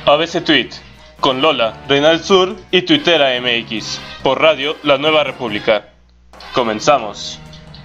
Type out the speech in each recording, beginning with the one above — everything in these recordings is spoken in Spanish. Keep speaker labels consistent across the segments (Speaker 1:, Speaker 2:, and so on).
Speaker 1: ABC Tweet, con Lola, Reina del Sur y Tuitera MX, por Radio La Nueva República. Comenzamos.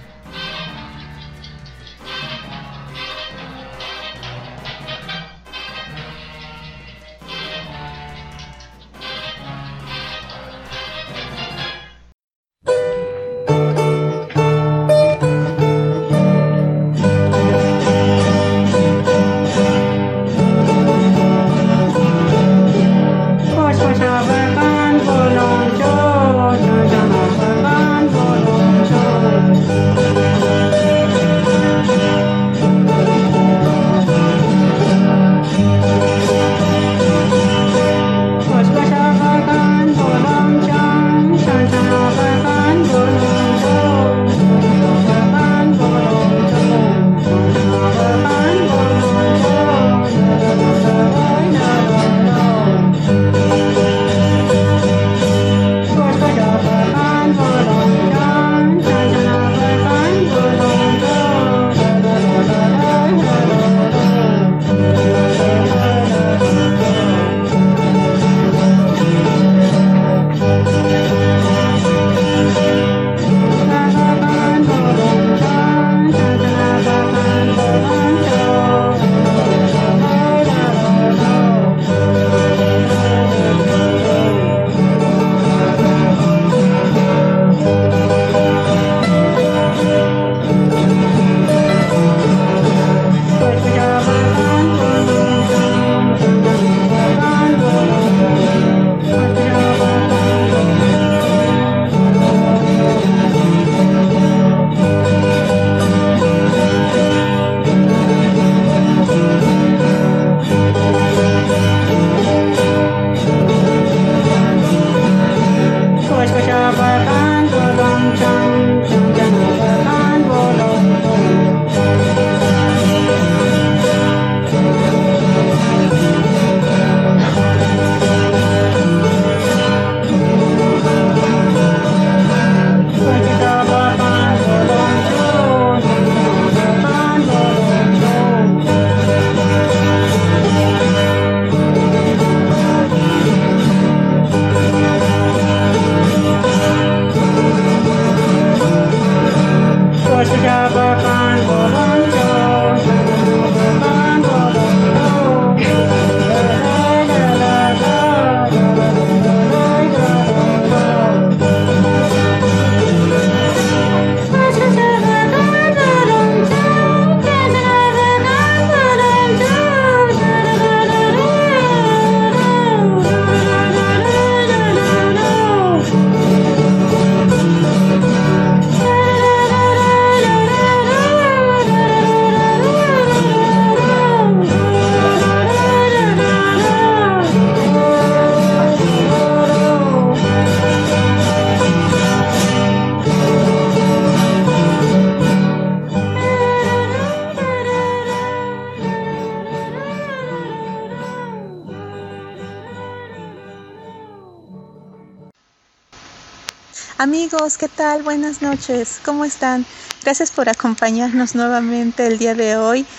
Speaker 2: Amigos, ¿qué tal? Buenas noches, ¿cómo están? Gracias por acompañarnos nuevamente el día de hoy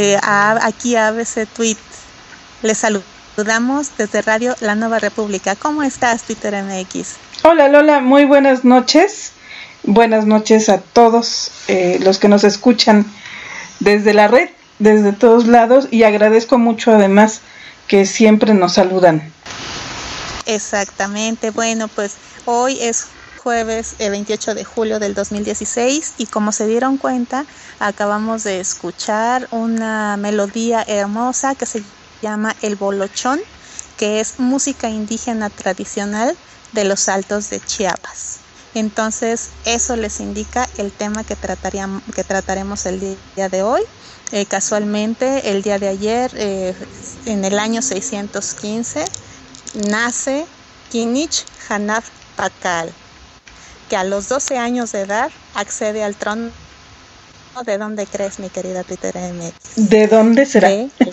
Speaker 2: aquí a ABC Tweet. Les saludamos desde Radio La Nueva República. ¿Cómo estás, Twitter MX?
Speaker 3: Hola Lola, muy buenas noches. Buenas noches a todos los que nos escuchan desde la red, desde todos lados, y agradezco mucho además que siempre nos saludan.
Speaker 2: Exactamente, bueno, pues hoy es jueves 28 de julio del 2016 y como se dieron cuenta, acabamos de escuchar una melodía hermosa que se llama El Bolochón, que es música indígena tradicional de los Altos de Chiapas. Entonces, eso les indica el tema que trataremos el día de hoy. Casualmente, el día de ayer, en el año 615, nace Kinich Hanaf Pakal, que a los 12 años de edad accede al trono. ¿De dónde crees, mi querida Twitter MX?
Speaker 3: ¿De dónde será?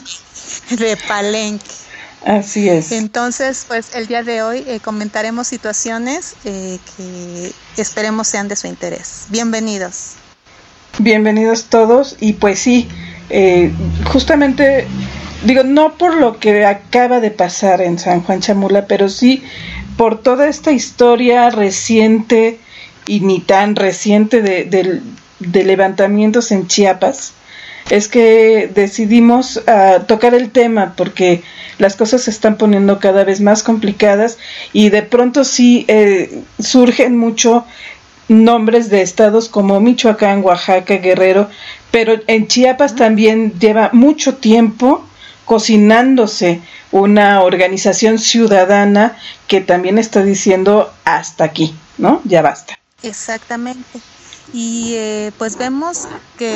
Speaker 2: De Palenque.
Speaker 3: Así es.
Speaker 2: Entonces, pues el día de hoy comentaremos situaciones que esperemos sean de su interés. Bienvenidos.
Speaker 3: Bienvenidos todos, y pues sí, justamente digo, no por lo que acaba de pasar en San Juan Chamula, pero sí por toda esta historia reciente y ni tan reciente de levantamientos en Chiapas, es que decidimos tocar el tema porque las cosas se están poniendo cada vez más complicadas y de pronto sí surgen mucho nombres de estados como Michoacán, Oaxaca, Guerrero, pero en Chiapas también lleva mucho tiempo cocinándose una organización ciudadana que también está diciendo hasta aquí, ¿no? Ya basta.
Speaker 2: Exactamente. Y pues vemos que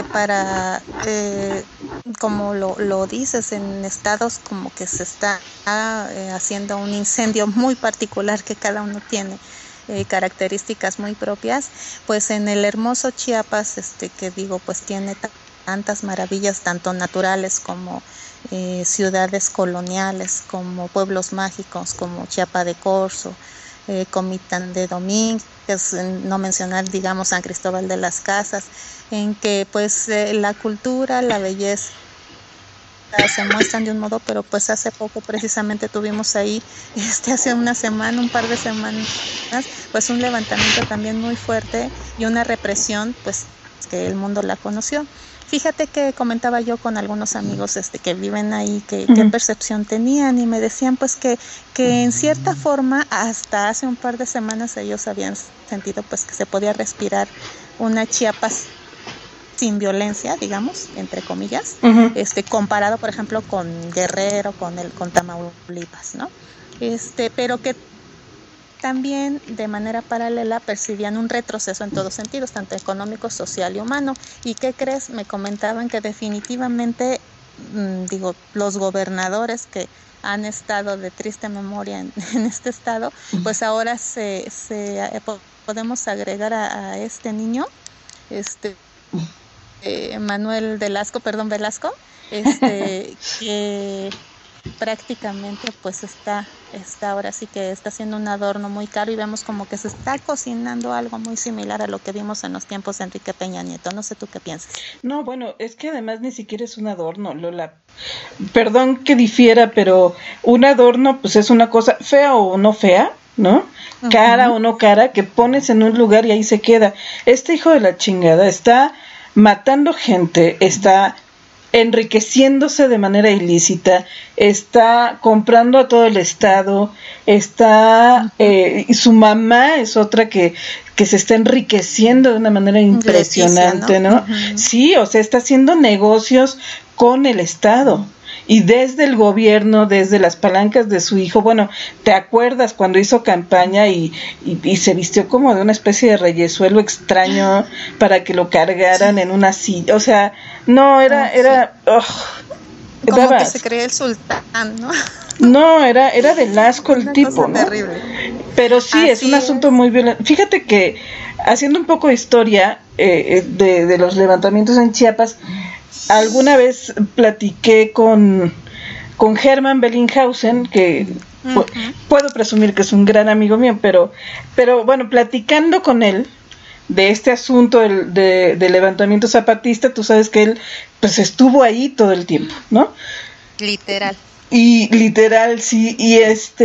Speaker 2: como lo dices, en estados como que se está haciendo un incendio muy particular que cada uno tiene características muy propias, pues en el hermoso Chiapas, que digo, pues tiene tantas maravillas, tanto naturales como ciudades coloniales, como pueblos mágicos, como Chiapa de Corzo, Comitán de Domínguez, no mencionar, digamos, San Cristóbal de las Casas, en que pues la cultura, la belleza se muestran de un modo, pero pues hace poco precisamente tuvimos ahí, hace un par de semanas, pues un levantamiento también muy fuerte y una represión, pues que el mundo la conoció. Fíjate que comentaba yo con algunos amigos que viven ahí, qué percepción tenían, y me decían pues que en cierta forma hasta hace un par de semanas ellos habían sentido pues que se podía respirar una Chiapas sin violencia, digamos, entre comillas, comparado por ejemplo con Guerrero, con Tamaulipas, ¿no? Pero que también de manera paralela percibían un retroceso en todos sentidos, tanto económico, social y humano. ¿Y qué crees? Me comentaban que definitivamente, los gobernadores que han estado de triste memoria en este estado, pues ahora podemos agregar a este niño, Manuel Velasco, que prácticamente pues está ahora sí que está haciendo un adorno muy caro, y vemos como que se está cocinando algo muy similar a lo que vimos en los tiempos de Enrique Peña Nieto. No sé tú qué piensas.
Speaker 3: No, bueno, es que además ni siquiera es un adorno, Lola. Perdón que difiera, pero un adorno pues es una cosa fea o no fea, ¿no? Cara o no cara, que pones en un lugar y ahí se queda. Este hijo de la chingada está matando gente, está enriqueciéndose de manera ilícita, está comprando a todo el estado, su mamá es otra que se está enriqueciendo de una manera impresionante, ¿no? Sí, o sea, está haciendo negocios con el estado. Y desde el gobierno, desde las palancas de su hijo, bueno, ¿te acuerdas cuando hizo campaña y se vistió como de una especie de reyesuelo extraño para que lo cargaran en una silla? O sea, no, era
Speaker 2: como que se creía el sultán, ¿no?
Speaker 3: No, era del asco el tipo, ¿no?
Speaker 2: Terrible.
Speaker 3: Pero sí, es un asunto muy violento. Fíjate que, haciendo un poco de historia de los levantamientos en Chiapas, alguna vez platiqué con Germán Bellinghausen, que puedo presumir que es un gran amigo mío, pero bueno, platicando con él de este asunto de levantamiento zapatista, tú sabes que él pues estuvo ahí todo el tiempo, ¿no?
Speaker 2: Literal.
Speaker 3: Y literal, sí, y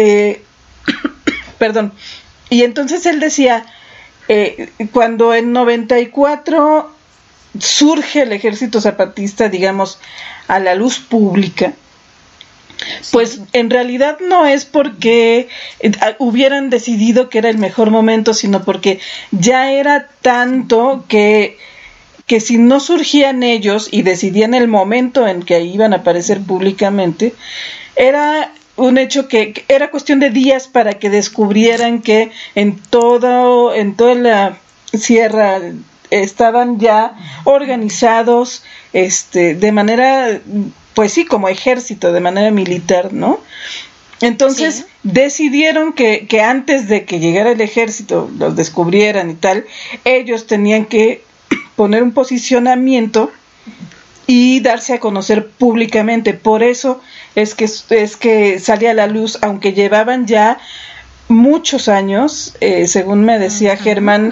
Speaker 3: perdón, y entonces él decía, cuando en 94 surge el ejército zapatista, digamos, a la luz pública, pues en realidad no es porque hubieran decidido que era el mejor momento, sino porque ya era tanto que si no surgían ellos y decidían el momento en que iban a aparecer públicamente, era un hecho que era cuestión de días para que descubrieran que en toda la sierra estaban ya organizados de manera, pues sí, como ejército, de manera militar, ¿no? Entonces decidieron que antes de que llegara el ejército, los descubrieran y tal, ellos tenían que poner un posicionamiento y darse a conocer públicamente. Por eso es que salía a la luz, aunque llevaban ya muchos años, según me decía Germán,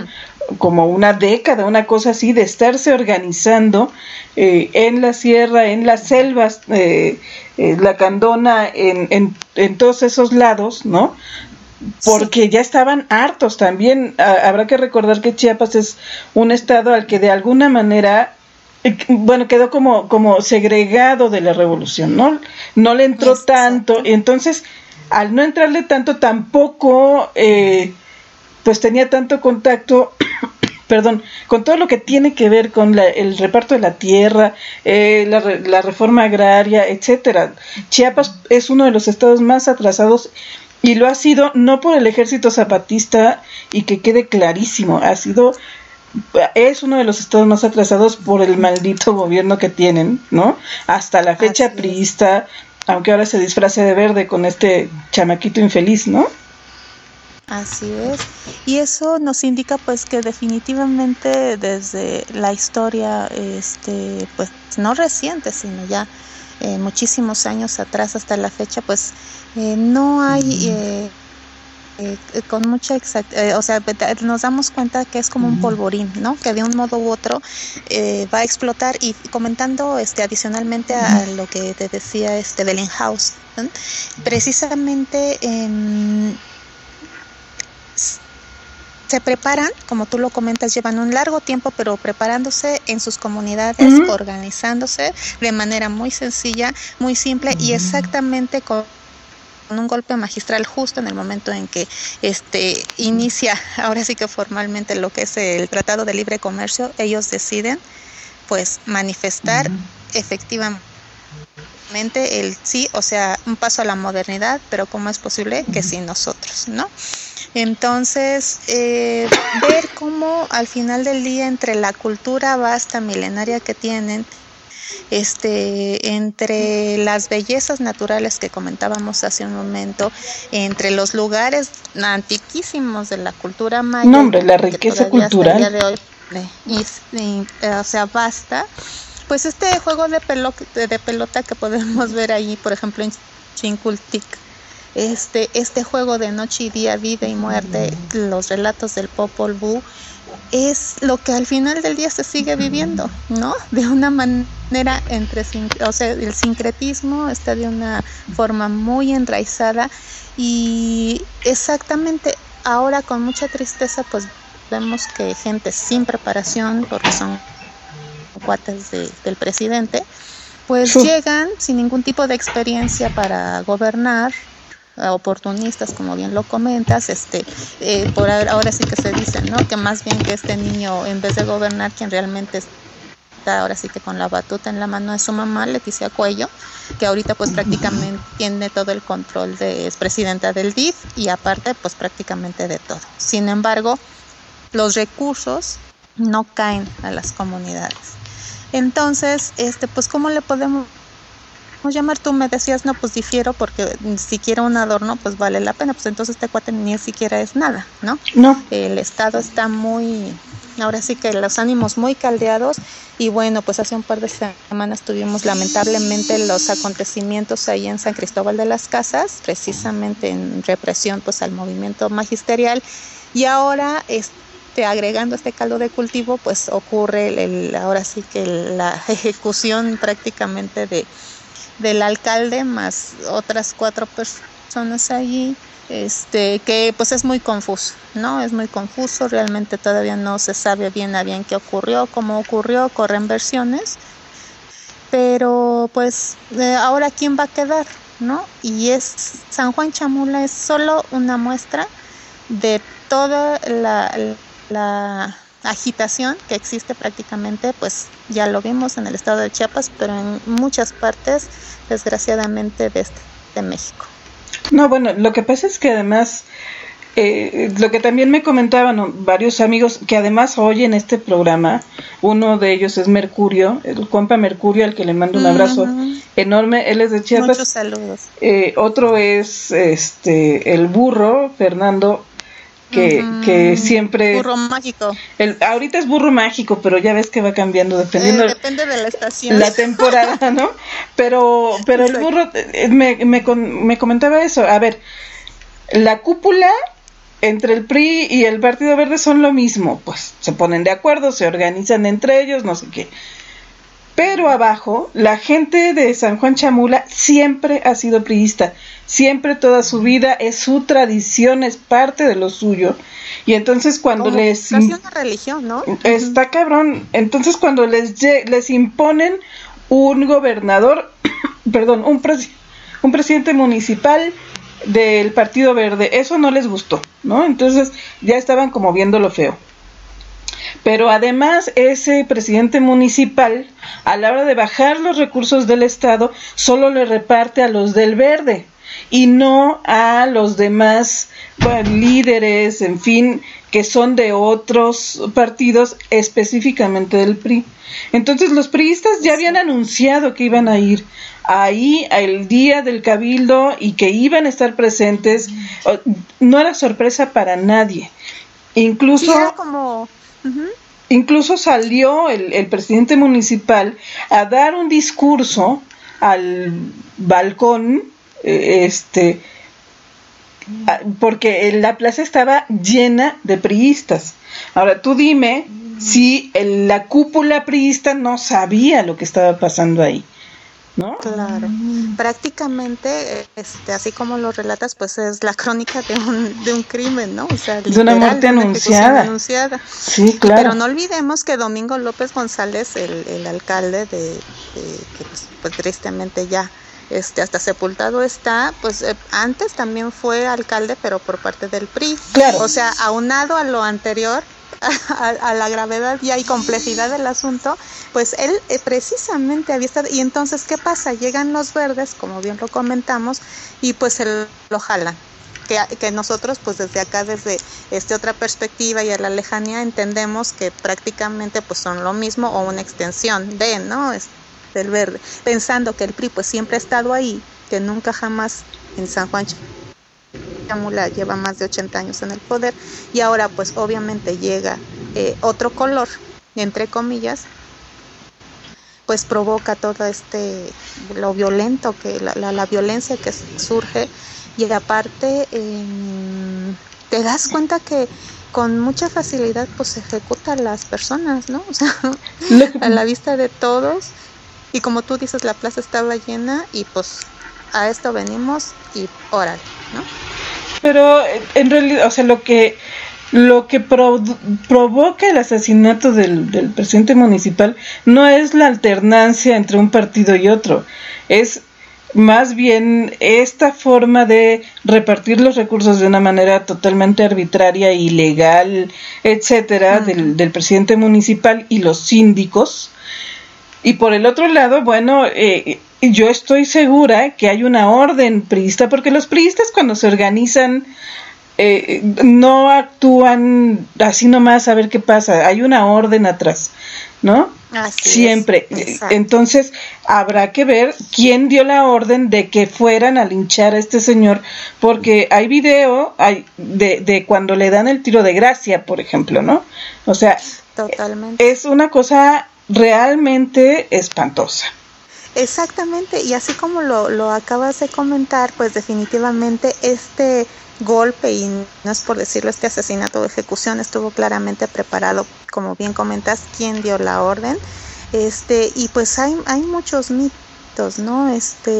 Speaker 3: como una década, una cosa así, de estarse organizando en la sierra, en las selvas, lacandona, en todos esos lados, ¿no? Porque sí, ya estaban hartos también. Habrá que recordar que Chiapas es un estado al que de alguna manera, bueno, quedó como segregado de la revolución, ¿no? No le entró tanto, y entonces, al no entrarle tanto, tampoco pues tenía tanto contacto perdón, con todo lo que tiene que ver con el reparto de la tierra, la reforma agraria, etcétera. Chiapas es uno de los estados más atrasados, y lo ha sido no por el ejército zapatista, y que quede clarísimo, es uno de los estados más atrasados por el maldito gobierno que tienen, ¿no? Hasta la fecha priista, aunque ahora se disfrace de verde con este chamaquito infeliz, ¿no?
Speaker 2: Así es, y eso nos indica pues que definitivamente desde la historia, pues no reciente, sino ya muchísimos años atrás hasta la fecha, pues no hay con mucha exactitud, o sea, nos damos cuenta que es como un polvorín, ¿no? Que de un modo u otro va a explotar. Y comentando adicionalmente a lo que te decía Bellinghausen, precisamente se preparan, como tú lo comentas, llevan un largo tiempo, pero preparándose en sus comunidades, organizándose de manera muy sencilla, muy simple, y exactamente con un golpe magistral justo en el momento en que inicia ahora sí que formalmente lo que es el Tratado de Libre Comercio. Ellos deciden pues manifestar efectivamente el sí, o sea, un paso a la modernidad, pero ¿cómo es posible que sin nosotros, no? Entonces, ver cómo al final del día, entre la cultura vasta, milenaria que tienen, entre las bellezas naturales que comentábamos hace un momento, entre los lugares antiquísimos de la cultura maya,
Speaker 3: no, hombre, la riqueza cultural
Speaker 2: hasta el día de hoy, o sea, basta, pues este juego de pelota que podemos ver ahí, por ejemplo, en Chincultic, este juego de noche y día, vida y muerte, los relatos del Popol Vuh, es lo que al final del día se sigue viviendo, ¿no? De una manera o sea, el sincretismo está de una forma muy enraizada, y exactamente ahora con mucha tristeza pues vemos que gente sin preparación, porque son cuates del presidente, pues llegan sin ningún tipo de experiencia para gobernar, oportunistas, como bien lo comentas, por ahora sí que se dice, ¿no? Que más bien que este niño, en vez de gobernar, quien realmente está ahora sí que con la batuta en la mano de su mamá, Leticia Cuello, que ahorita pues prácticamente tiene todo el control, es presidenta del DIF, y aparte pues prácticamente de todo. Sin embargo, los recursos no caen a las comunidades. Entonces, pues ¿cómo le podemos llamar? Tú me decías, no, pues difiero, porque si quiero un adorno, pues vale la pena. Pues entonces este cuate ni siquiera es nada, ¿no?
Speaker 3: No.
Speaker 2: El estado está ahora sí que los ánimos muy caldeados, y bueno, pues hace un par de semanas tuvimos lamentablemente los acontecimientos ahí en San Cristóbal de las Casas, precisamente en represión pues al movimiento magisterial, y ahora agregando este caldo de cultivo, pues ocurre ahora sí que la ejecución prácticamente del alcalde más otras 4 personas allí, que pues es muy confuso, ¿no? Es muy confuso, realmente todavía no se sabe bien a bien qué ocurrió, cómo ocurrió, corren versiones, pero pues ahora quién va a quedar, ¿no? Y San Juan Chamula es solo una muestra de toda la agitación que existe prácticamente, pues ya lo vimos en el estado de Chiapas, pero en muchas partes, desgraciadamente, de México.
Speaker 3: No, bueno, lo que pasa es que además, lo que también me comentaban varios amigos que además oyen este programa, uno de ellos es Mercurio, el compa Mercurio, al que le mando un abrazo enorme, él es de Chiapas.
Speaker 2: Muchos saludos.
Speaker 3: Otro es el burro, Fernando, que siempre...
Speaker 2: Burro mágico.
Speaker 3: Ahorita es burro mágico, pero ya ves que va cambiando dependiendo...
Speaker 2: depende de la estación.
Speaker 3: La temporada, ¿no? Pero el burro me comentaba eso. A ver, la cúpula entre el PRI y el Partido Verde son lo mismo, pues se ponen de acuerdo, se organizan entre ellos, no sé qué. Pero abajo, la gente de San Juan Chamula siempre ha sido priista, siempre toda su vida, es su tradición, es parte de lo suyo. Y entonces cuando
Speaker 2: como
Speaker 3: les...
Speaker 2: casi una religión, ¿no?
Speaker 3: Está cabrón. Entonces cuando les imponen un gobernador, perdón, un presidente municipal del Partido Verde, eso no les gustó, ¿no? Entonces ya estaban como viendo lo feo. Pero además ese presidente municipal, a la hora de bajar los recursos del Estado, solo le reparte a los del Verde y no a los demás líderes, en fin, que son de otros partidos, específicamente del PRI. Entonces los priistas ya habían anunciado que iban a ir ahí el día del cabildo y que iban a estar presentes. No era sorpresa para nadie. Incluso...
Speaker 2: Sí, era como...
Speaker 3: Incluso salió el presidente municipal a dar un discurso al balcón, porque la plaza estaba llena de priistas. Ahora tú dime si la cúpula priista no sabía lo que estaba pasando ahí, ¿no?
Speaker 2: Claro, prácticamente, así como lo relatas, pues es la crónica de un crimen, ¿no? O sea,
Speaker 3: de una muerte anunciada. Sí, claro.
Speaker 2: Pero no olvidemos que Domingo López González, el alcalde que pues tristemente ya hasta sepultado está, pues antes también fue alcalde, pero por parte del PRI.
Speaker 3: Claro.
Speaker 2: O sea, aunado a lo anterior, a la gravedad y complejidad del asunto, pues él precisamente había estado, y entonces ¿qué pasa? Llegan los verdes, como bien lo comentamos, y pues lo jalan, que nosotros pues desde acá, desde otra perspectiva y a la lejanía, entendemos que prácticamente pues son lo mismo o una extensión de, ¿no? Del verde, pensando que el PRI pues siempre ha estado ahí, que nunca jamás en San Juan Chamula lleva más de 80 años en el poder, y ahora pues obviamente llega otro color, entre comillas, pues provoca todo lo violento, que la violencia que surge, y aparte te das cuenta que con mucha facilidad pues se ejecuta a las personas, ¿no? O sea, a la vista de todos, y como tú dices, la plaza estaba llena, y pues a esto venimos y órale, ¿no?
Speaker 3: Pero en realidad, o sea, lo que provoca el asesinato del presidente municipal no es la alternancia entre un partido y otro, es más bien esta forma de repartir los recursos de una manera totalmente arbitraria, ilegal, etcétera, del presidente municipal y los síndicos. Y por el otro lado, bueno, yo estoy segura que hay una orden priista, porque los priistas cuando se organizan no actúan así nomás a ver qué pasa, hay una orden atrás, ¿no?
Speaker 2: Así
Speaker 3: siempre. Entonces habrá que ver quién dio la orden de que fueran a linchar a este señor, porque hay video de cuando le dan el tiro de gracia, por ejemplo, ¿no? O sea, totalmente. Es una cosa realmente espantosa.
Speaker 2: Exactamente, y así como lo acabas de comentar, pues definitivamente este golpe, y no es por decirlo, este asesinato o ejecución estuvo claramente preparado, como bien comentas, quién dio la orden, y pues hay muchos mitos, ¿no?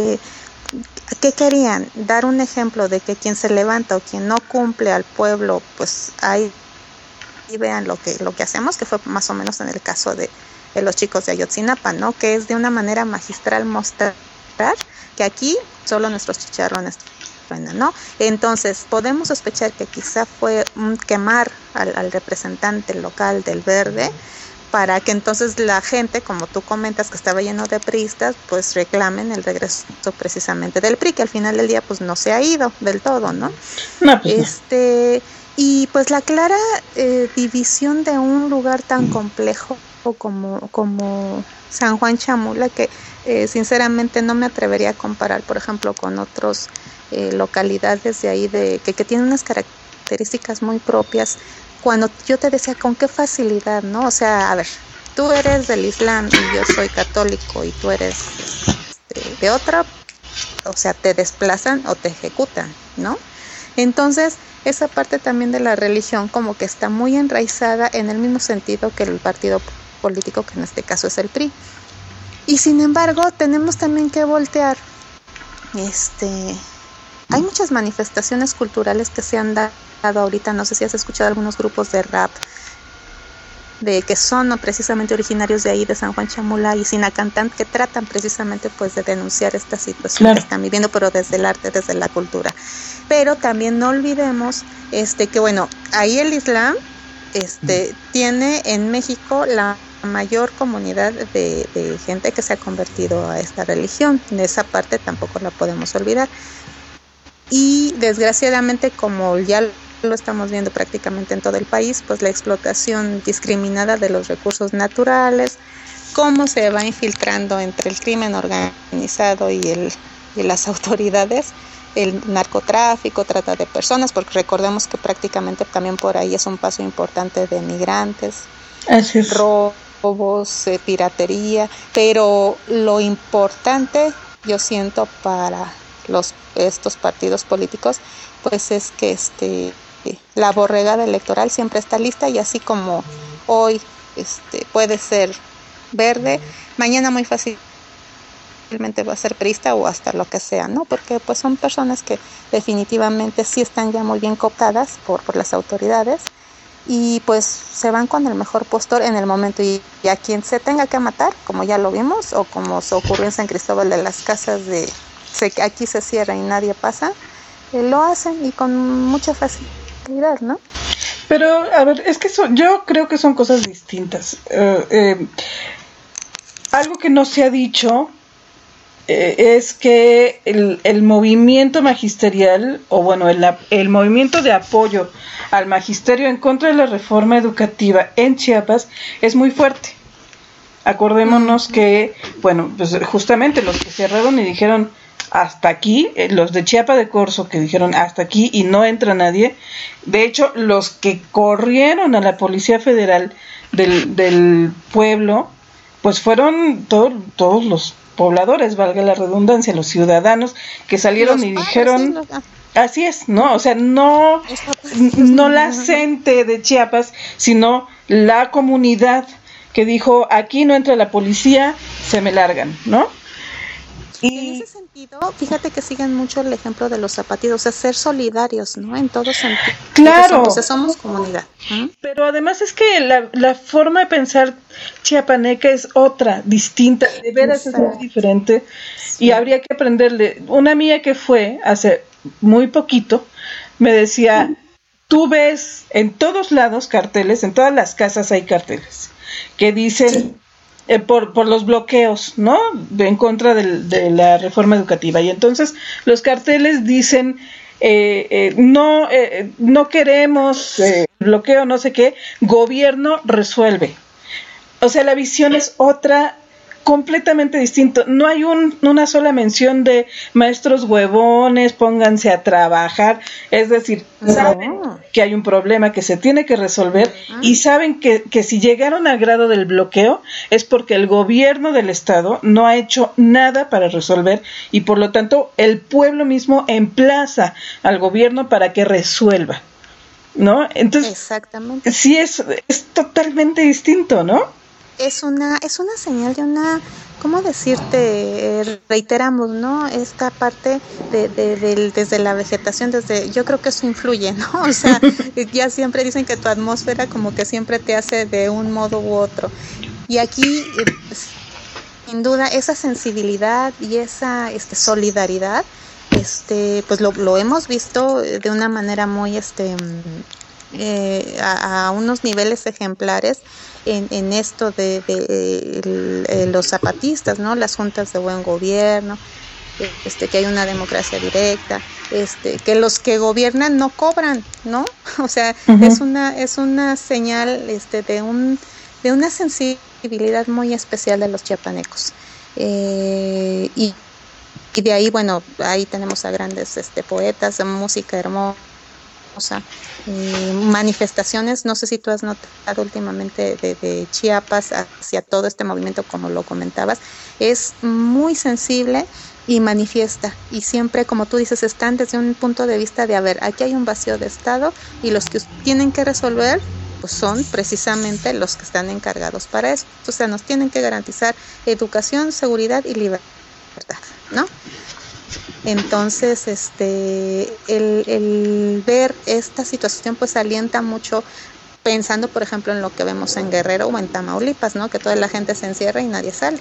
Speaker 2: ¿Qué querían? Dar un ejemplo de que quien se levanta o quien no cumple al pueblo, pues ahí vean lo que hacemos, que fue más o menos en el caso de los chicos de Ayotzinapa, ¿no? Que es de una manera magistral mostrar que aquí solo nuestros chicharrones truenan, ¿no? Entonces podemos sospechar que quizá fue quemar al representante local del Verde, para que entonces la gente, como tú comentas, que estaba lleno de priistas, pues reclamen el regreso precisamente del PRI, que al final del día pues no se ha ido del todo, ¿no?
Speaker 3: No, pues no.
Speaker 2: Y pues la clara división de un lugar tan complejo como San Juan Chamula, que sinceramente no me atrevería a comparar, por ejemplo, con otros localidades de ahí que tienen unas características muy propias. Cuando yo te decía con qué facilidad, ¿no? O sea, a ver, tú eres del Islam y yo soy católico y tú eres de otra, o sea, te desplazan o te ejecutan, ¿no? Entonces, esa parte también de la religión como que está muy enraizada en el mismo sentido que el partido político, que en este caso es el PRI. Y sin embargo, tenemos también que voltear. Hay muchas manifestaciones culturales que se han dado ahorita. No sé si has escuchado algunos grupos de rap de que son precisamente originarios de ahí, de San Juan Chamula y Sinacantán, que tratan precisamente pues de denunciar esta situación que están viviendo, pero desde el arte, desde la cultura. Pero también no olvidemos que bueno, ahí el Islam tiene en México la mayor comunidad de gente que se ha convertido a esta religión. De esa parte tampoco la podemos olvidar. Y desgraciadamente, como ya lo estamos viendo prácticamente en todo el país, pues la explotación discriminada de los recursos naturales, cómo se va infiltrando entre el crimen organizado y las autoridades, el narcotráfico, trata de personas, porque recordemos que prácticamente también por ahí es un paso importante de migrantes, robos, piratería, pero lo importante, yo siento, para estos partidos políticos, pues es que la borregada electoral siempre está lista, y así como hoy puede ser verde, mañana muy fácilmente va a ser priista o hasta lo que sea, ¿no? Porque pues son personas que definitivamente sí están ya muy bien cooptadas por las autoridades, y pues se van con el mejor postor en el momento, y a quien se tenga que matar, como ya lo vimos, o como se ocurrió en San Cristóbal de las Casas, aquí se cierra y nadie pasa, lo hacen y con mucha facilidad, ¿no?
Speaker 3: Pero, a ver, es que yo creo que son cosas distintas. Algo que no se ha dicho es que el movimiento magisterial, o bueno, el movimiento de apoyo al magisterio en contra de la reforma educativa en Chiapas es muy fuerte. Acordémonos que, bueno, pues justamente los que cerraron y dijeron hasta aquí, los de Chiapa de Corzo, que dijeron hasta aquí y no entra nadie. De hecho, los que corrieron a la Policía Federal del pueblo, pues fueron todos los pobladores, valga la redundancia, los ciudadanos que salieron y dijeron, así es, ¿no? O sea, no la gente de Chiapas, sino la comunidad que dijo, aquí no entra la policía, se me largan, ¿no?
Speaker 2: Y en ese sentido, fíjate que siguen mucho el ejemplo de los zapatillos, o sea, ser solidarios, ¿no? En todo sentido.
Speaker 3: Claro.
Speaker 2: O sea, somos comunidad.
Speaker 3: Pero además es que la forma de pensar chiapaneca es otra, distinta, de veras es muy diferente, y habría que aprenderle. Una amiga que fue hace muy poquito me decía, tú ves en todos lados carteles, en todas las casas hay carteles que dicen por los bloqueos, ¿no? En contra de la reforma educativa. Y entonces los carteles dicen no queremos bloqueo, no sé qué, gobierno resuelve. O sea, la visión es otra, completamente distinto. No hay una sola mención de maestros huevones, pónganse a trabajar. Es decir, saben que hay un problema que se tiene que resolver, y saben que si llegaron al grado del bloqueo es porque el gobierno del estado no ha hecho nada para resolver, y por lo tanto el pueblo mismo emplaza al gobierno para que resuelva, ¿no? Entonces,
Speaker 2: exactamente.
Speaker 3: Sí, es totalmente distinto, ¿no?
Speaker 2: Es una señal de una, ¿cómo decirte? Reiteramos, ¿no? Esta parte desde la vegetación, yo creo que eso influye, ¿no? O sea, ya siempre dicen que tu atmósfera como que siempre te hace de un modo u otro. Y aquí, sin duda, esa sensibilidad y esa solidaridad, pues lo hemos visto de una manera muy, a unos niveles ejemplares en esto de los zapatistas, ¿no? Las juntas de buen gobierno, que hay una democracia directa, que los que gobiernan no cobran, ¿no? O sea, es una señal de una sensibilidad muy especial de los chiapanecos. Y de ahí, bueno, ahí tenemos a grandes poetas, de música hermosa, manifestaciones, no sé si tú has notado últimamente de Chiapas hacia todo este movimiento, como lo comentabas, es muy sensible y manifiesta, y siempre, como tú dices, están desde un punto de vista de, a ver, aquí hay un vacío de Estado y los que tienen que resolver pues son precisamente los que están encargados para eso. O sea, nos tienen que garantizar educación, seguridad y libertad, ¿no? Entonces, el ver esta situación pues alienta mucho, pensando, por ejemplo, en lo que vemos en Guerrero o en Tamaulipas, ¿no? Que toda la gente se encierra y nadie sale.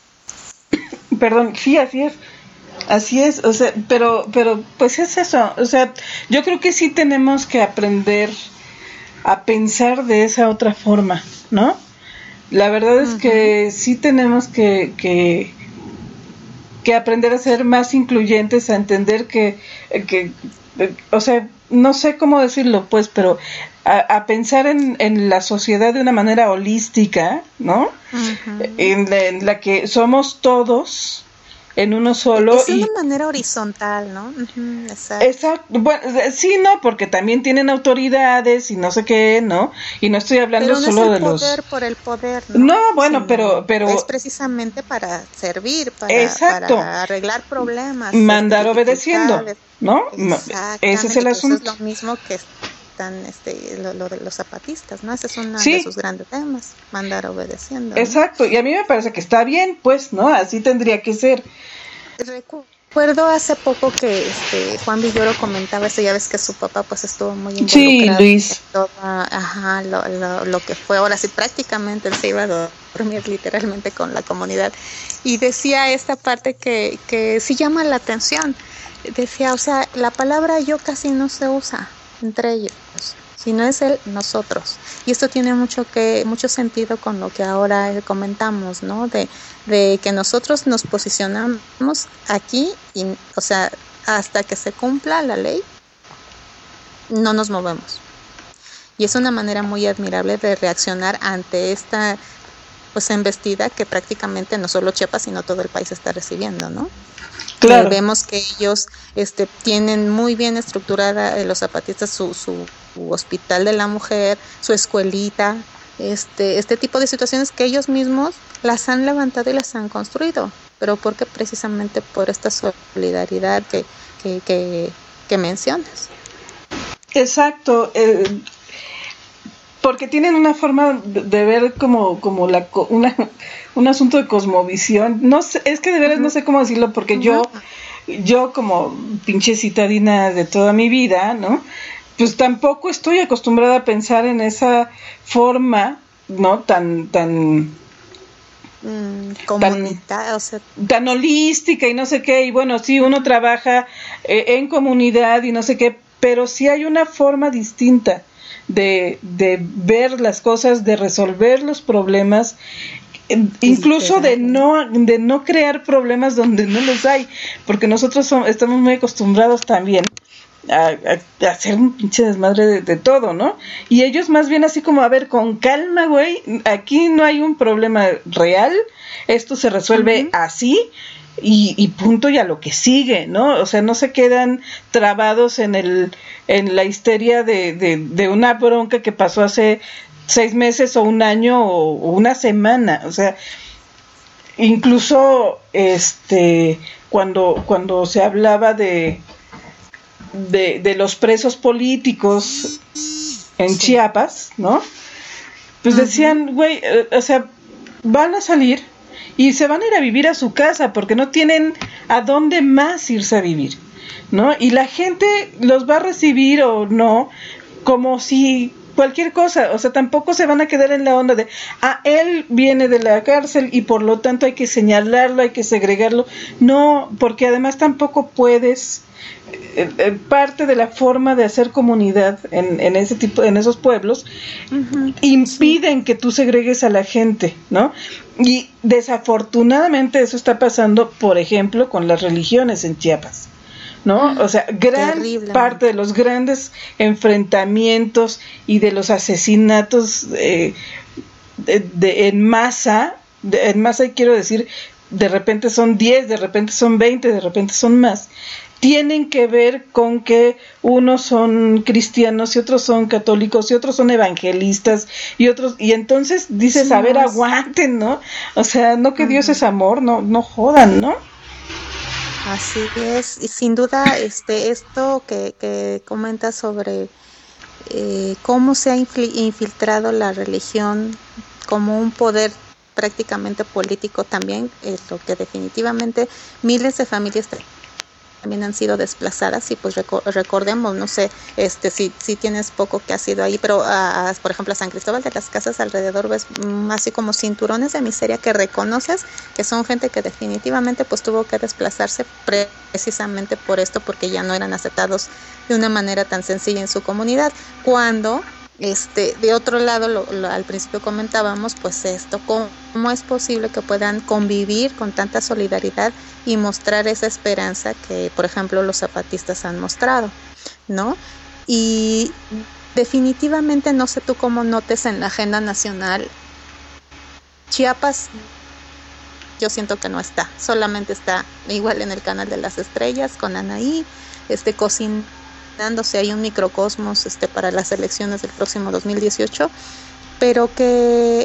Speaker 3: Perdón, sí, así es, o sea, pero pues es eso, o sea, yo creo que sí tenemos que aprender a pensar de esa otra forma, ¿no? La verdad es que sí tenemos que aprender a ser más incluyentes, a entender que o sea, no sé cómo decirlo, pues, pero a pensar en la sociedad de una manera holística, ¿no? En la que somos todos en uno solo.
Speaker 2: Es de una manera horizontal, ¿no?
Speaker 3: Exacto. Bueno, sí, no, porque también tienen autoridades y no sé qué, ¿no? Y no estoy hablando
Speaker 2: pero no
Speaker 3: solo
Speaker 2: es el
Speaker 3: de los...
Speaker 2: poder por el poder, ¿no?
Speaker 3: No, bueno, pero...
Speaker 2: Es precisamente para servir, para arreglar problemas.
Speaker 3: Mandar obedeciendo, ¿no? Ese es el asunto.
Speaker 2: Es lo mismo que están lo de los zapatistas, ¿no? Ese es uno de sus grandes temas, mandar obedeciendo, ¿no?
Speaker 3: Exacto, y a mí me parece que está bien, pues, ¿no? Así tendría que ser.
Speaker 2: Recuerdo hace poco que Juan Villoro comentaba eso, ya ves que su papá pues estuvo muy involucrado
Speaker 3: Luis.
Speaker 2: en todo, lo que fue, ahora sí prácticamente él se iba a dormir literalmente con la comunidad, y decía esta parte que sí llama la atención, decía, o sea, la palabra yo casi no se usa entre ellos, sino es el nosotros, y esto tiene mucho sentido con lo que ahora comentamos, ¿no? De que nosotros nos posicionamos aquí y, o sea, hasta que se cumpla la ley no nos movemos, y es una manera muy admirable de reaccionar ante esta pues embestida que prácticamente no solo Chiapas sino todo el país está recibiendo, ¿no? Claro. Vemos que ellos tienen muy bien estructurada los zapatistas su hospital de la mujer, su escuelita, este tipo de situaciones que ellos mismos las han levantado y las han construido, pero porque precisamente por esta solidaridad que mencionas.
Speaker 3: Exacto, porque tienen una forma de ver como un asunto de cosmovisión. No sé, es que de veras no sé cómo decirlo, porque yo como pinche citadina de toda mi vida, ¿no? Pues tampoco estoy acostumbrada a pensar en esa forma, ¿no? Tan
Speaker 2: comunitaria, o sea,
Speaker 3: tan holística y no sé qué, y bueno, sí, uno trabaja en comunidad y no sé qué, pero sí hay una forma distinta de ver las cosas, de resolver los problemas, incluso de no crear problemas donde no los hay, porque nosotros estamos muy acostumbrados también a hacer un pinche desmadre de todo, ¿no? Y ellos más bien así como, a ver, con calma, güey, aquí no hay un problema real, esto se resuelve así, y punto, y a lo que sigue, ¿no? O sea, no se quedan trabados en la histeria de una bronca que pasó hace 6 meses o un año o una semana. O sea, incluso cuando se hablaba de los presos políticos en Chiapas, ¿no? Pues decían, güey, o sea, van a salir y se van a ir a vivir a su casa porque no tienen a dónde más irse a vivir, ¿no? Y la gente los va a recibir o no, como si cualquier cosa, o sea, tampoco se van a quedar en la onda de, él viene de la cárcel y por lo tanto hay que señalarlo, hay que segregarlo. No, porque además tampoco puedes, parte de la forma de hacer comunidad en esos pueblos, impiden que tú segregues a la gente, ¿no? Y desafortunadamente eso está pasando, por ejemplo, con las religiones en Chiapas, ¿no? O sea, gran parte de los grandes enfrentamientos y de los asesinatos en masa, quiero decir, de repente son 10, de repente son 20, de repente son más, tienen que ver con que unos son cristianos y otros son católicos y otros son evangelistas y entonces dices, sí, a ver, aguanten, ¿no? O sea, no que Dios es amor, no jodan, ¿no?
Speaker 2: Así es, y sin duda esto que comentas sobre cómo se ha infiltrado la religión como un poder prácticamente político también, es lo que definitivamente miles de familias también han sido desplazadas y pues recordemos, no sé, si tienes poco que has ido ahí, pero por ejemplo a San Cristóbal de las Casas alrededor ves así como cinturones de miseria que reconoces que son gente que definitivamente pues tuvo que desplazarse precisamente por esto, porque ya no eran aceptados de una manera tan sencilla en su comunidad, cuando de otro lado, al principio comentábamos, pues cómo es posible que puedan convivir con tanta solidaridad y mostrar esa esperanza que, por ejemplo, los zapatistas han mostrado, ¿no? Y definitivamente, no sé tú cómo notes en la agenda nacional, Chiapas, yo siento que no está, solamente está igual en el Canal de las Estrellas con Anaí, cocinándose hay un microcosmos para las elecciones del próximo 2018, pero que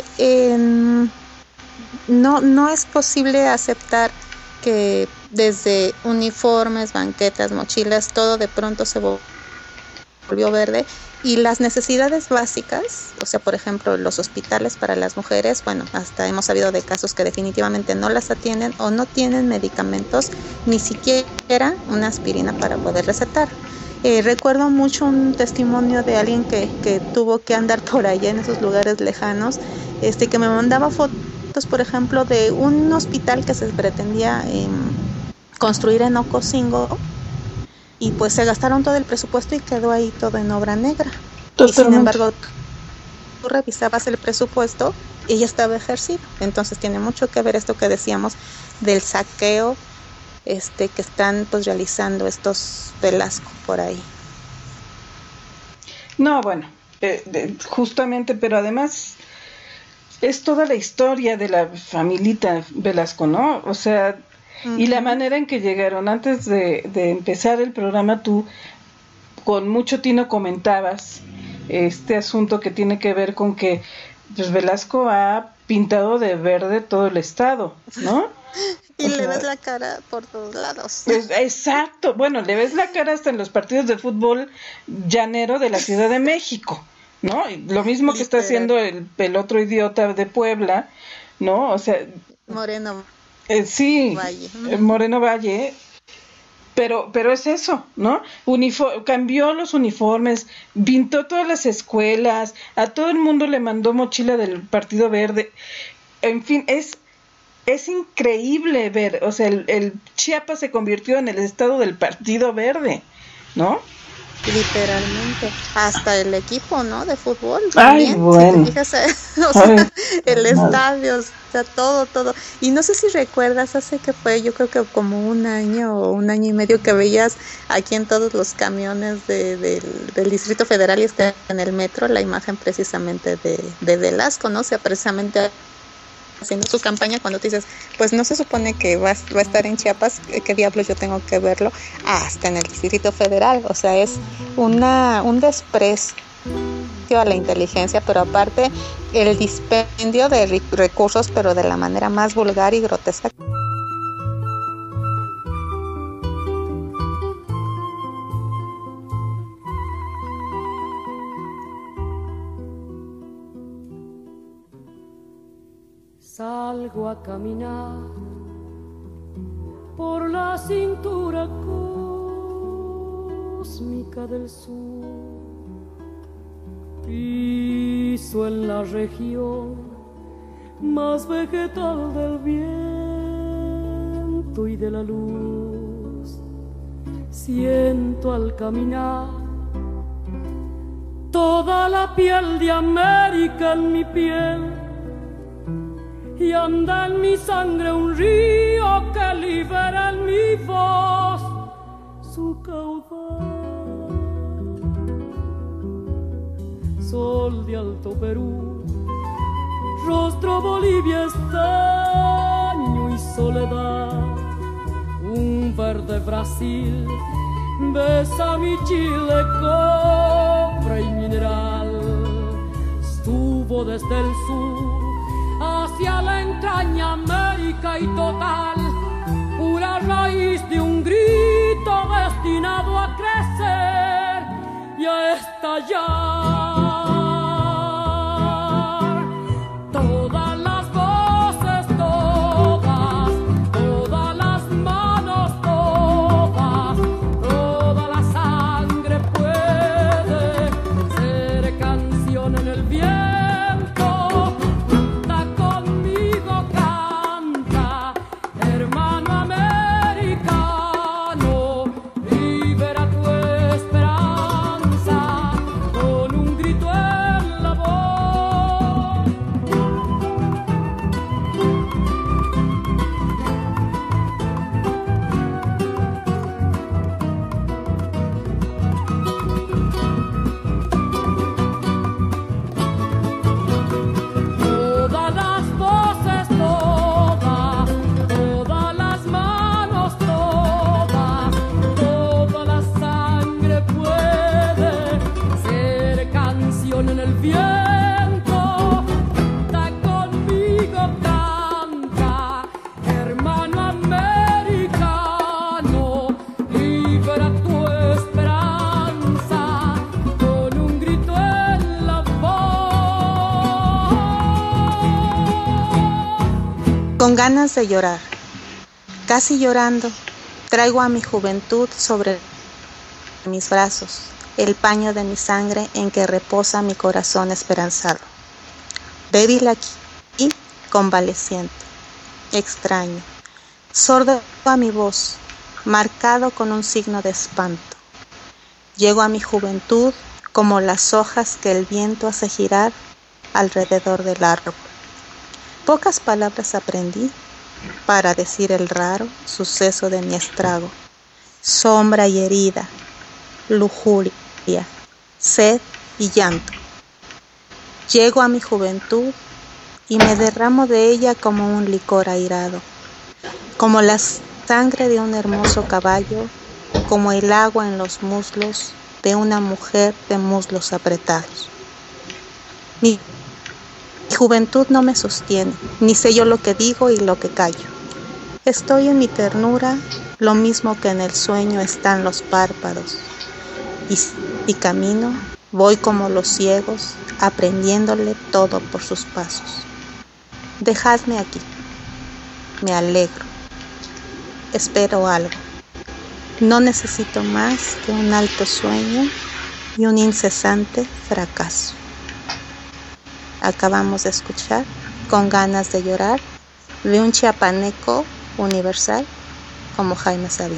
Speaker 2: no es posible aceptar que desde uniformes, banquetas, mochilas, todo de pronto se volvió verde, y las necesidades básicas, o sea, por ejemplo, los hospitales para las mujeres, bueno, hasta hemos sabido de casos que definitivamente no las atienden o no tienen medicamentos, ni siquiera una aspirina para poder recetar. Recuerdo mucho un testimonio de alguien que tuvo que andar por allá en esos lugares lejanos, que me mandaba fotos, por ejemplo, de un hospital que se pretendía construir en Ocosingo, y pues se gastaron todo el presupuesto y quedó ahí todo en obra negra. Totalmente. Y sin embargo, tú revisabas el presupuesto y ya estaba ejercido. Entonces tiene mucho que ver esto que decíamos del saqueo que están pues realizando estos Velasco por ahí.
Speaker 3: No, bueno, justamente, pero además es toda la historia de la familita Velasco, ¿no? O sea, uh-huh. Y la manera en que llegaron. Antes de empezar el programa, tú con mucho tino comentabas este asunto que tiene que ver con que pues Velasco ha pintado de verde todo el estado, ¿no?
Speaker 2: Y le ves la cara por todos lados.
Speaker 3: Exacto, bueno, le ves la cara hasta en los partidos de fútbol llanero de la Ciudad de México, ¿no? Y lo mismo que está haciendo el otro idiota de Puebla, ¿no? O sea,
Speaker 2: Moreno.
Speaker 3: Sí,
Speaker 2: Valle.
Speaker 3: Moreno Valle, pero es eso, ¿no? Cambió los uniformes, pintó todas las escuelas, a todo el mundo le mandó mochila del Partido Verde, en fin, es increíble ver, o sea, el Chiapas se convirtió en el estado del Partido Verde, ¿no?
Speaker 2: Literalmente, hasta el equipo, ¿no? De fútbol.
Speaker 3: Ay, también, bueno.
Speaker 2: Si te fijas, o sea, el estadio, o sea, todo. Y no sé si recuerdas, hace que fue, yo creo que como un año o un año y medio que veías aquí en todos los camiones del Distrito Federal y está en el metro la imagen precisamente de Velasco, ¿no? O sea, precisamente haciendo su campaña, cuando te dices, pues no se supone que va a estar en Chiapas, ¿qué diablos yo tengo que verlo? Hasta en el Distrito Federal, o sea, es un desprecio a la inteligencia, pero aparte el dispendio de recursos, pero de la manera más vulgar y grotesca.
Speaker 4: Salgo a caminar por la cintura cósmica del sur, piso en la región más vegetal del viento y de la luz. Siento al caminar toda la piel de América en mi piel, y anda en mi sangre un río que libera en mi voz su caudal. Sol de Alto Perú, rostro Bolivia, estaño y soledad, un verde Brasil besa mi Chile, cobre y mineral. Estuvo desde el sur hacia la entraña América y total, pura raíz de un grito destinado a crecer y a estallar. Todas las voces, todas las manos, toda la sangre puede ser canción en el viento. Canta conmigo, canta, hermano americano, libera tu esperanza con un grito en la voz. Todas las voces, todas las manos, toda la sangre puede ser canción en el viento. Canta conmigo, canta, hermano americano, libera tu esperanza con un grito en la voz.
Speaker 2: Con ganas de llorar, casi llorando, traigo a mi juventud sobre mis brazos, el paño de mi sangre en que reposa mi corazón esperanzado. Débil aquí, convaleciente, extraño, sordo a mi voz, marcado con un signo de espanto. Llego a mi juventud como las hojas que el viento hace girar alrededor del árbol. Pocas palabras aprendí para decir el raro suceso de mi estrago. Sombra y herida, lujuria, sed y llanto. Llego a mi juventud y me derramo de ella como un licor airado, como la sangre de un hermoso caballo, como el agua en los muslos de una mujer de muslos apretados. Mi juventud no me sostiene, ni sé yo lo que digo y lo que callo. Estoy en mi ternura, lo mismo que en el sueño están los párpados. Y camino, voy como los ciegos, aprendiéndole todo por sus pasos. Dejadme aquí, me alegro, espero algo. No necesito más que un alto sueño y un incesante fracaso. Acabamos de escuchar Con ganas de llorar de un chiapaneco universal como Jaime Sabines.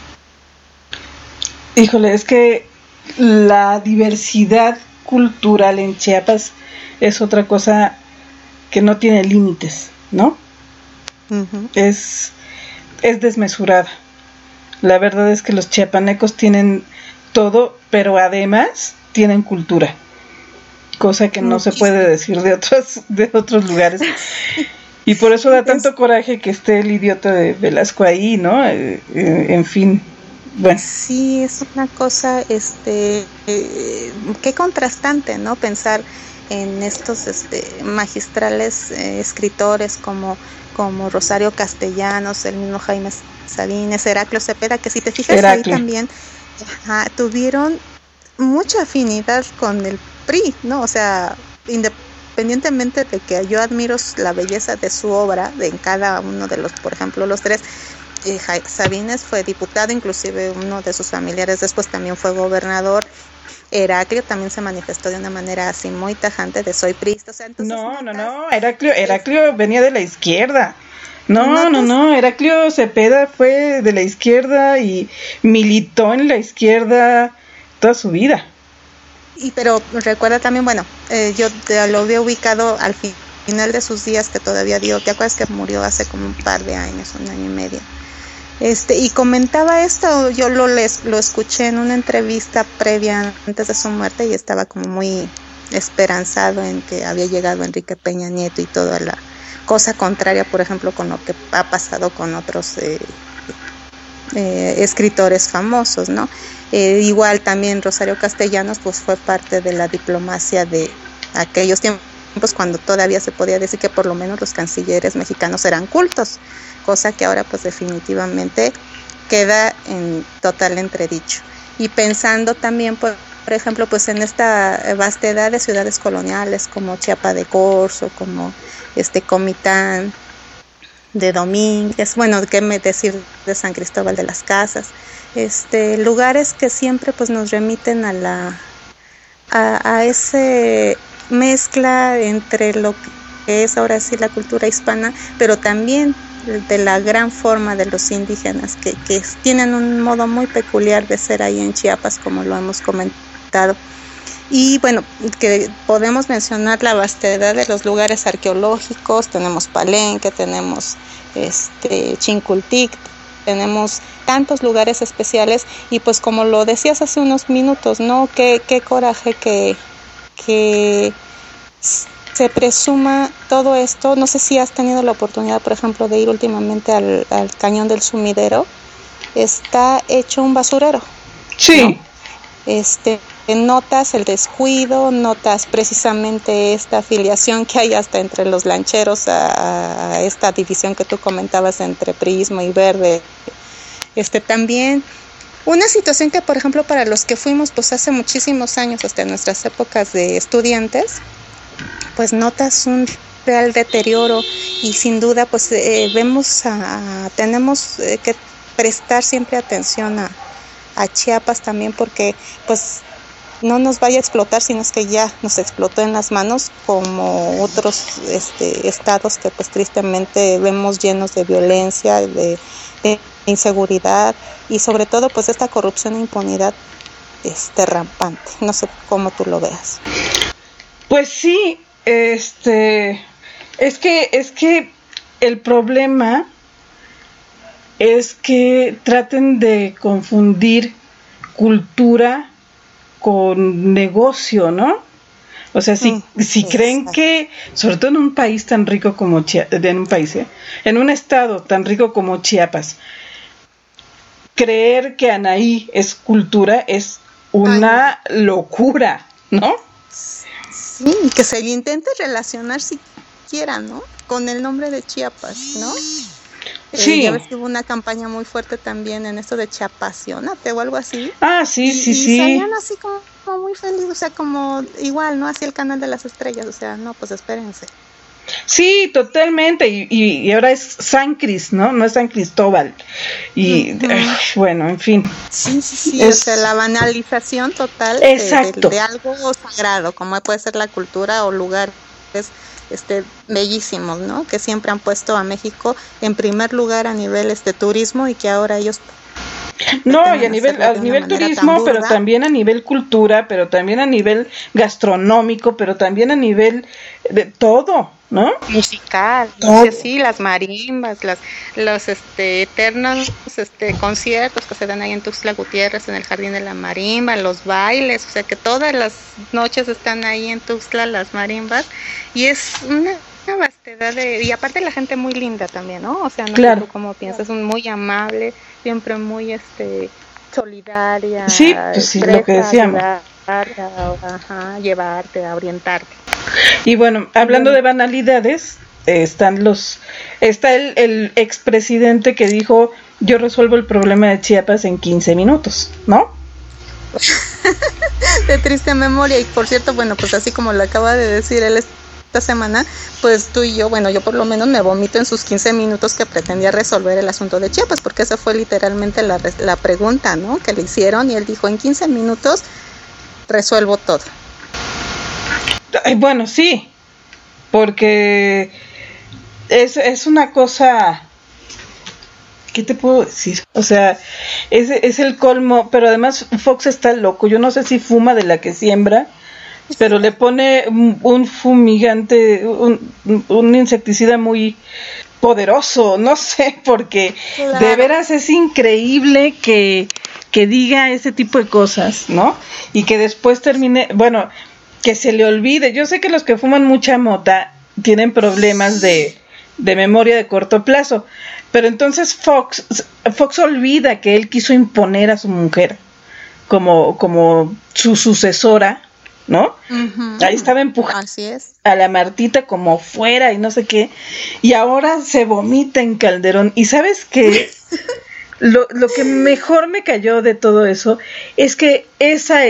Speaker 3: Híjole, es que la diversidad cultural en Chiapas es otra cosa que no tiene límites, ¿no?
Speaker 2: Uh-huh.
Speaker 3: Es desmesurada. La verdad es que los chiapanecos tienen todo, pero además tienen cultura, cosa que no se puede decir de otros lugares. Y por eso da tanto coraje que esté el idiota de Velasco ahí, ¿no? En fin, bueno.
Speaker 2: Sí, es una cosa, qué contrastante, ¿no? Pensar en estos magistrales escritores como Rosario Castellanos, el mismo Jaime Sabines, Heraclio Cepeda, que si te fijas ahí también tuvieron mucha afinidad con el PRI, ¿no? O sea, independientemente de que yo admiro la belleza de su obra, en cada uno de los, por ejemplo, los tres, Sabines fue diputado, inclusive uno de sus familiares después también fue gobernador. Heraclio también se manifestó de una manera así muy tajante de soy priista, o sea, entonces
Speaker 3: no, Heraclio venía de la izquierda. No, Heraclio Cepeda fue de la izquierda y militó en la izquierda toda su vida.
Speaker 2: Pero recuerda también, bueno, yo lo había ubicado al final de sus días, que todavía dio, ¿te acuerdas que murió hace como un par de años, un año y medio? Y comentaba esto, yo lo escuché en una entrevista previa antes de su muerte y estaba como muy esperanzado en que había llegado Enrique Peña Nieto y toda la cosa contraria, por ejemplo, con lo que ha pasado con otros escritores famosos, ¿no? Igual también Rosario Castellanos pues fue parte de la diplomacia de aquellos tiempos cuando todavía se podía decir que por lo menos los cancilleres mexicanos eran cultos, cosa que ahora pues definitivamente queda en total entredicho. Y pensando también, por ejemplo, pues en esta vastedad de ciudades coloniales como Chiapa de Corzo, como Comitán, de Domínguez, bueno, qué me decir de San Cristóbal de las Casas, lugares que siempre pues nos remiten a ese mezcla entre lo que es ahora sí la cultura hispana, pero también de la gran forma de los indígenas que tienen un modo muy peculiar de ser ahí en Chiapas, como lo hemos comentado. Y bueno, que podemos mencionar la vastedad de los lugares arqueológicos. Tenemos Palenque, tenemos Chincultic, tenemos tantos lugares especiales, y pues como lo decías hace unos minutos, ¿no? Qué coraje que se presuma todo esto. No sé si has tenido la oportunidad, por ejemplo, de ir últimamente al Cañón del Sumidero. Está hecho un basurero.
Speaker 3: Sí.
Speaker 2: ¿No? Notas el descuido, notas precisamente esta afiliación que hay hasta entre los lancheros a esta división que tú comentabas entre priismo y verde. También una situación que, por ejemplo, para los que fuimos pues hace muchísimos años, hasta nuestras épocas de estudiantes, pues notas un real deterioro, y sin duda pues tenemos que prestar siempre atención a Chiapas también, porque pues no nos vaya a explotar, sino es que ya nos explotó en las manos, como otros estados que pues tristemente vemos llenos de violencia, de inseguridad, y sobre todo pues esta corrupción e impunidad rampante. No sé cómo tú lo veas.
Speaker 3: Pues sí, es que el problema es que traten de confundir cultura con negocio, ¿no? O sea, si creen que, sobre todo en un país tan rico como en un estado tan rico como Chiapas, creer que Anaí es cultura es una locura, ¿no?
Speaker 2: Sí, que se le intente relacionar siquiera, ¿no? Con el nombre de Chiapas, ¿no?
Speaker 3: Sí.
Speaker 2: Ya ves que hubo una campaña muy fuerte también en esto de Chiapasionate o algo así.
Speaker 3: Ah, sí.
Speaker 2: Y salían así como muy felices, o sea, como igual, ¿no? Así el canal de las estrellas, o sea, no, pues espérense.
Speaker 3: Sí, totalmente, y ahora es San Cris, ¿no? No es San Cristóbal. Y bueno, en fin.
Speaker 2: Sí, o sea, la banalización total de algo sagrado, como puede ser la cultura o lugares bellísimos, ¿no? Que siempre han puesto a México en primer lugar a nivel turismo, y que ahora ellos
Speaker 3: no, y a nivel turismo, pero también a nivel cultura, pero también a nivel gastronómico, pero también a nivel de todo, ¿no?
Speaker 2: Musical, sí, las marimbas, los eternos conciertos que se dan ahí en Tuxtla Gutiérrez, en el Jardín de la Marimba, los bailes, o sea que todas las noches están ahí en Tuxtla las marimbas, y es una vastedad y aparte la gente muy linda también, ¿no? O sea, no sé tú cómo piensas, muy amable, siempre muy solidaria.
Speaker 3: Sí, pues sí, lo que decíamos.
Speaker 2: Llevarte, a orientarte.
Speaker 3: Y bueno, hablando de banalidades, está el expresidente que dijo: yo resuelvo el problema de Chiapas en 15 minutos, ¿no?
Speaker 2: De triste memoria. Y por cierto, bueno, pues así como lo acaba de decir él esta semana, pues tú y yo, bueno, yo por lo menos me vomito en sus 15 minutos que pretendía resolver el asunto de Chiapas, porque esa fue literalmente la pregunta, ¿no? Que le hicieron, y él dijo: en 15 minutos resuelvo todo.
Speaker 3: Bueno, sí, porque es una cosa, ¿qué te puedo decir? O sea, es el colmo, pero además Fox está loco. Yo no sé si fuma de la que siembra, pero le pone un fumigante, un insecticida muy poderoso, no sé, porque de veras es increíble que diga ese tipo de cosas, ¿no? Y que después termine, bueno, que se le olvide. Yo sé que los que fuman mucha mota tienen problemas de de memoria de corto plazo. Pero entonces Fox olvida que él quiso imponer a su mujer como su sucesora, ¿no? Uh-huh. Ahí estaba empujando a la Martita como fuera y no sé qué, y ahora se vomita en Calderón. Y ¿sabes qué? Lo que mejor me cayó de todo eso es que esa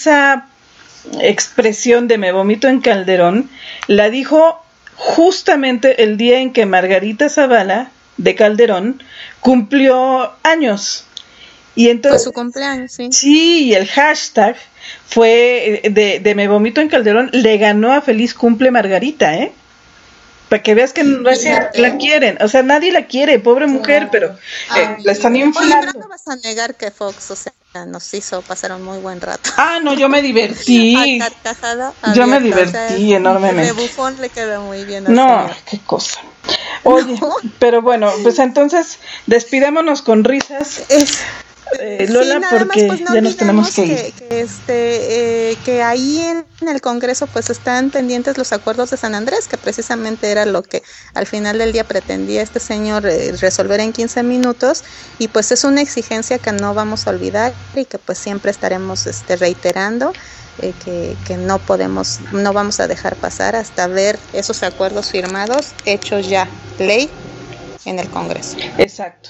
Speaker 3: expresión de me vomito en Calderón la dijo justamente el día en que Margarita Zavala de Calderón cumplió años. Y entonces,
Speaker 2: fue su cumpleaños, sí.
Speaker 3: Sí, y el hashtag fue de me vomito en Calderón, le ganó a Feliz Cumple Margarita, para que veas que no la quieren, o sea, nadie la quiere, pobre mujer, pero la están inflando.
Speaker 2: Oye, pero no vas a negar que Fox, o sea, nos hizo pasar un muy buen rato.
Speaker 3: No, yo me divertí. Yo me divertí enormemente.
Speaker 2: De bufón le queda muy bien.
Speaker 3: No, señor. Qué cosa. Oye, no. Pero bueno, pues entonces despidámonos con risas. Lola, sí, porque más, pues, no ya nos tenemos que ir.
Speaker 2: Que ahí en el Congreso pues están pendientes los acuerdos de San Andrés, que precisamente era lo que al final del día pretendía este señor resolver en 15 minutos, y pues es una exigencia que no vamos a olvidar y que pues siempre estaremos reiterando, que no vamos a dejar pasar hasta ver esos acuerdos firmados, hechos ya ley en el Congreso.
Speaker 3: Exacto.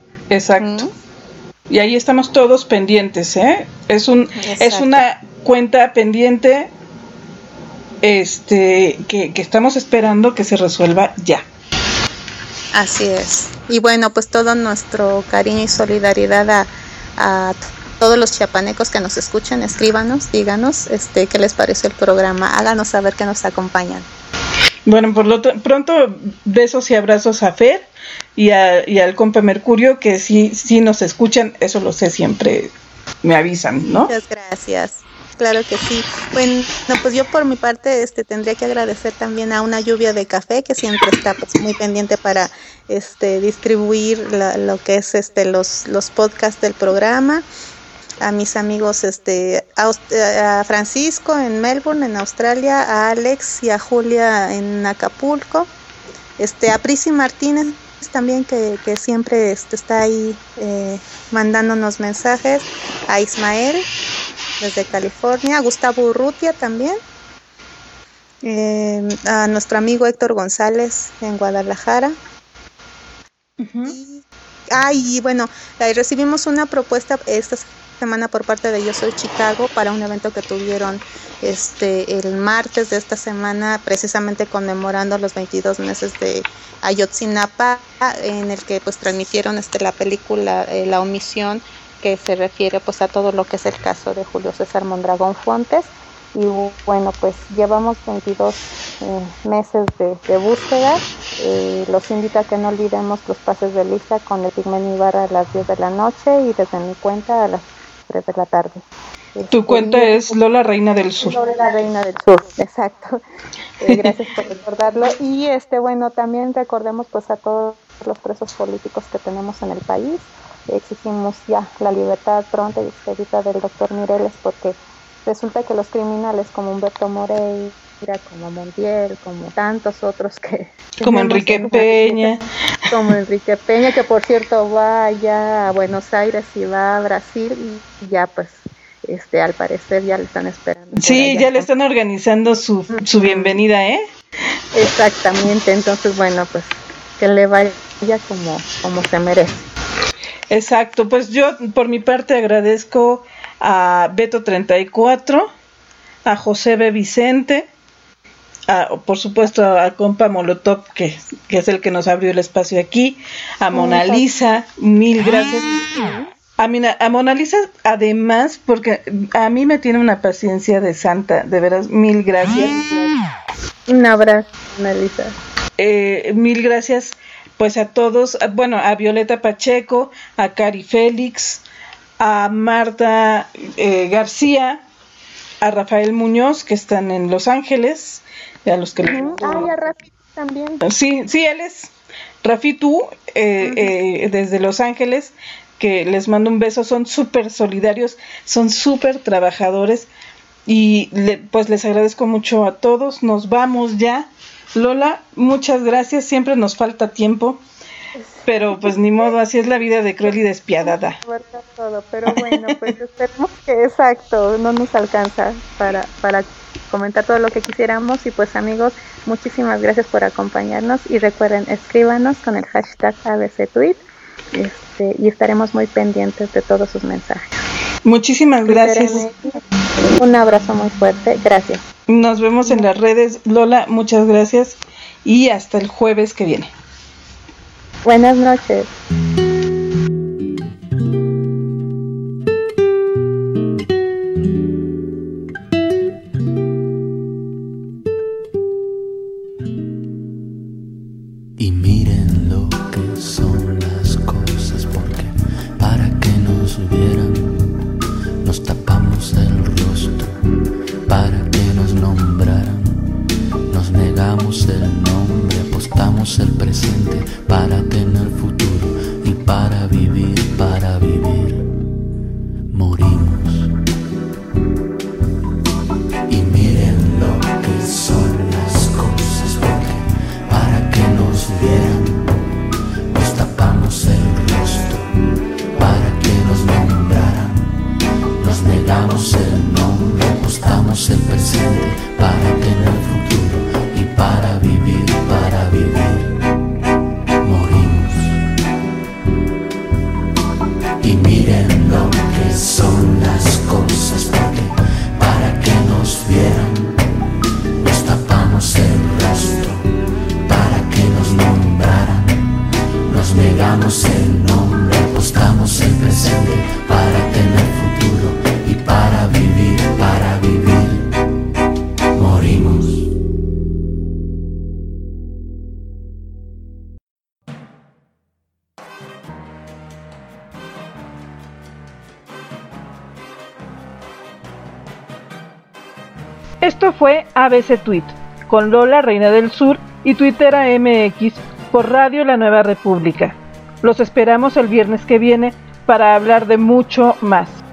Speaker 3: Y ahí estamos todos pendientes, es una cuenta pendiente que estamos esperando que se resuelva ya.
Speaker 2: Así es. Y bueno, pues todo nuestro cariño y solidaridad a todos los chiapanecos que nos escuchan. Escríbanos, díganos qué les pareció el programa, háganos saber que nos acompañan.
Speaker 3: Bueno, por lo pronto besos y abrazos a Fer y al compa Mercurio, que sí nos escuchan, eso lo sé, siempre me avisan, ¿no?
Speaker 2: Muchas gracias, claro que sí. Bueno, pues yo por mi parte tendría que agradecer también a Una Lluvia de Café, que siempre está pues muy pendiente para distribuir lo que es los podcasts del programa. A mis amigos a Francisco en Melbourne, en Australia, a Alex y a Julia en Acapulco, a Prisi Martínez también, que siempre está ahí mandándonos mensajes, a Ismael desde California, a Gustavo Urrutia también, a nuestro amigo Héctor González en Guadalajara. Uh-huh. Y bueno, recibimos una propuesta esta semana por parte de Yo Soy Chicago para un evento que tuvieron el martes de esta semana, precisamente conmemorando los 22 meses de Ayotzinapa, en el que pues transmitieron la película La Omisión, que se refiere pues a todo lo que es el caso de Julio César Mondragón Fuentes. Y bueno, pues llevamos 22 meses de búsqueda. Los invito a que no olvidemos los pases de lista con el Pigmenio Ibarra a las 10 de la noche y desde mi cuenta a las 3 de la tarde.
Speaker 3: Tu cuenta es Lola Reina del Sur.
Speaker 2: Lola Reina del Sur, exacto. Gracias por recordarlo. Y bueno, también recordemos pues a todos los presos políticos que tenemos en el país. Exigimos ya la libertad pronta y expedita del doctor Mireles, porque resulta que los criminales como Humberto Moreira, como Montiel, como tantos otros
Speaker 3: como Enrique Peña,
Speaker 2: que por cierto va ya a Buenos Aires y va a Brasil, y ya pues al parecer ya le están esperando.
Speaker 3: Sí, ya le están organizando su bienvenida,
Speaker 2: Exactamente, entonces bueno, pues que le vaya como se merece.
Speaker 3: Exacto, pues yo por mi parte agradezco a Beto34, a José B. Vicente, por supuesto a compa Molotov, que es el que nos abrió el espacio aquí, a Mona Lisa, mil gracias. A Mona Lisa, además, porque a mí me tiene una paciencia de santa, de veras, mil gracias.
Speaker 2: Un abrazo, Mona Lisa.
Speaker 3: Mil gracias, pues a todos, bueno, a Violeta Pacheco, a Cari Félix, a Marta García, a Rafael Muñoz, que están en Los Ángeles, a los que
Speaker 2: y a Rafi también.
Speaker 3: Sí, él es Rafi tú, desde Los Ángeles, que les mando un beso. Son súper solidarios, son súper trabajadores, y pues les agradezco mucho a todos. Nos vamos ya, Lola, muchas gracias, siempre nos falta tiempo, pero pues ni modo, así es la vida de cruel y despiadada.
Speaker 2: Todo, pero bueno, pues esperemos que exacto, no nos alcanza para comentar todo lo que quisiéramos. Y pues amigos, muchísimas gracias por acompañarnos y recuerden, escríbanos con el hashtag ABCTweet y estaremos muy pendientes de todos sus mensajes.
Speaker 3: Muchísimas gracias.
Speaker 2: Un abrazo muy fuerte, gracias.
Speaker 3: Nos vemos en las redes. Lola, muchas gracias y hasta el jueves que viene.
Speaker 2: Buenas noches.
Speaker 5: Y miren lo que son las cosas, porque para que nos vieran nos tapamos el rostro, para que nos nombraran nos negamos el nombre, apostamos el presente para tener futuro y para vivir morimos. Y miren lo que son las cosas, porque para que nos vieran nos tapamos el rostro, para que nos nombraran nos negamos el nombre, apostamos el presente para tener futuro y para vivir morimos. Y miren lo que son las cosas, porque para que nos vieran nos tapamos el rostro, para que nos nombraran nos negamos el nombre, apostamos el presente para tener futuro y para vivir morimos.
Speaker 3: Esto fue ABC Tweet, con Lola, Reina del Sur, y Tuitera MX, por Radio La Nueva República. Los esperamos el viernes que viene para hablar de mucho más.